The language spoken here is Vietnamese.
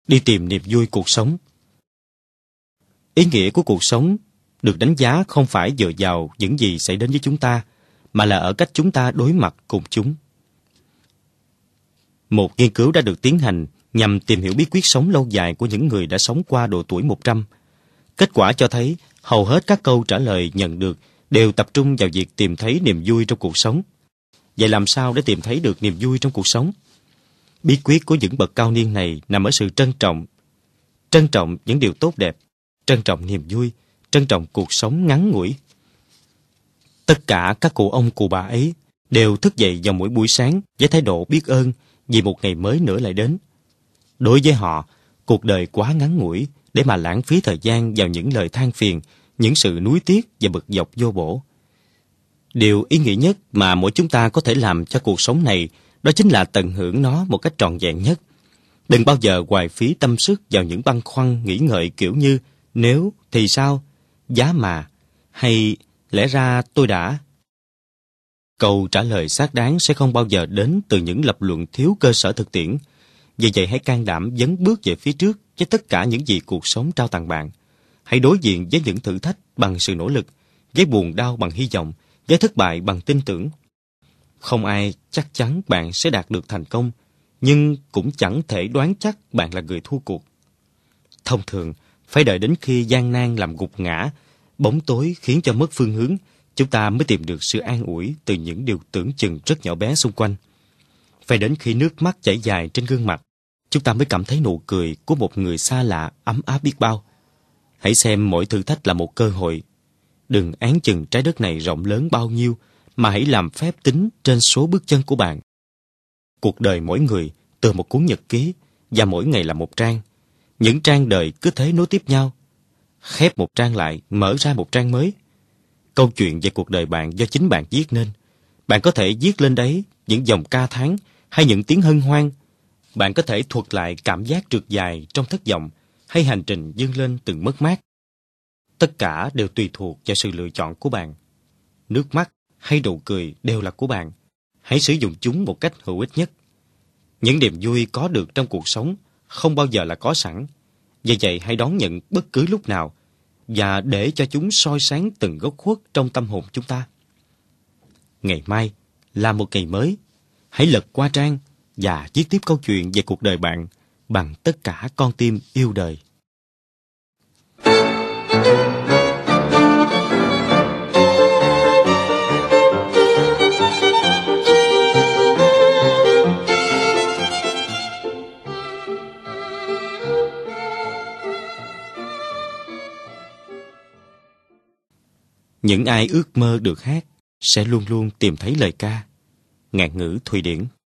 đi tìm niềm vui cuộc sống. Ý nghĩa của cuộc sống được đánh giá không phải dựa vào những gì xảy đến với chúng ta, mà là ở cách chúng ta đối mặt cùng chúng. Một nghiên cứu đã được tiến hành nhằm tìm hiểu bí quyết sống lâu dài của những người đã sống qua độ tuổi 100. Kết quả cho thấy hầu hết các câu trả lời nhận được đều tập trung vào việc tìm thấy niềm vui trong cuộc sống. Vậy làm sao để tìm thấy được niềm vui trong cuộc sống? Bí quyết của những bậc cao niên này nằm ở sự trân trọng những điều tốt đẹp, trân trọng niềm vui, trân trọng cuộc sống ngắn ngủi. Tất cả các cụ ông cụ bà ấy đều thức dậy vào mỗi buổi sáng với thái độ biết ơn vì một ngày mới nữa lại đến. Đối với họ, cuộc đời quá ngắn ngủi để mà lãng phí thời gian vào những lời than phiền, những sự nuối tiếc và bực dọc vô bổ. Điều ý nghĩa nhất mà mỗi chúng ta có thể làm cho cuộc sống này đó chính là tận hưởng nó một cách trọn vẹn nhất. Đừng bao giờ hoài phí tâm sức vào những băn khoăn nghĩ ngợi kiểu như nếu thì sao, giá mà, hay lẽ ra tôi đã. Câu trả lời xác đáng sẽ không bao giờ đến từ những lập luận thiếu cơ sở thực tiễn. Vì vậy hãy can đảm dấn bước về phía trước với tất cả những gì cuộc sống trao tặng bạn. Hãy đối diện với những thử thách bằng sự nỗ lực, với buồn đau bằng hy vọng, với thất bại bằng tin tưởng. Không ai chắc chắn bạn sẽ đạt được thành công, nhưng cũng chẳng thể đoán chắc bạn là người thua cuộc. Thông thường, phải đợi đến khi gian nan làm gục ngã, bóng tối khiến cho mất phương hướng, chúng ta mới tìm được sự an ủi từ những điều tưởng chừng rất nhỏ bé xung quanh. Phải đến khi nước mắt chảy dài trên gương mặt, chúng ta mới cảm thấy nụ cười của một người xa lạ ấm áp biết bao. Hãy xem mỗi thử thách là một cơ hội. Đừng án chừng trái đất này rộng lớn bao nhiêu, mà hãy làm phép tính trên số bước chân của bạn. Cuộc đời mỗi người từ một cuốn nhật ký, và mỗi ngày là một trang. Những trang đời cứ thế nối tiếp nhau. Khép một trang lại, mở ra một trang mới. Câu chuyện về cuộc đời bạn do chính bạn viết nên. Bạn có thể viết lên đấy những dòng ca thán hay những tiếng hân hoan. Bạn có thể thuật lại cảm giác trượt dài trong thất vọng hay hành trình vươn lên từng mất mát. Tất cả đều tùy thuộc vào sự lựa chọn của bạn. Nước mắt hay nụ cười đều là của bạn. Hãy sử dụng chúng một cách hữu ích nhất. Những niềm vui có được trong cuộc sống không bao giờ là có sẵn. Vì vậy hãy đón nhận bất cứ lúc nào và để cho chúng soi sáng từng góc khuất trong tâm hồn chúng ta. Ngày mai là một ngày mới. Hãy lật qua trang và viết tiếp câu chuyện về cuộc đời bạn bằng tất cả con tim yêu đời. Những ai ước mơ được hát sẽ luôn luôn tìm thấy lời ca. Ngạn ngữ Thụy Điển.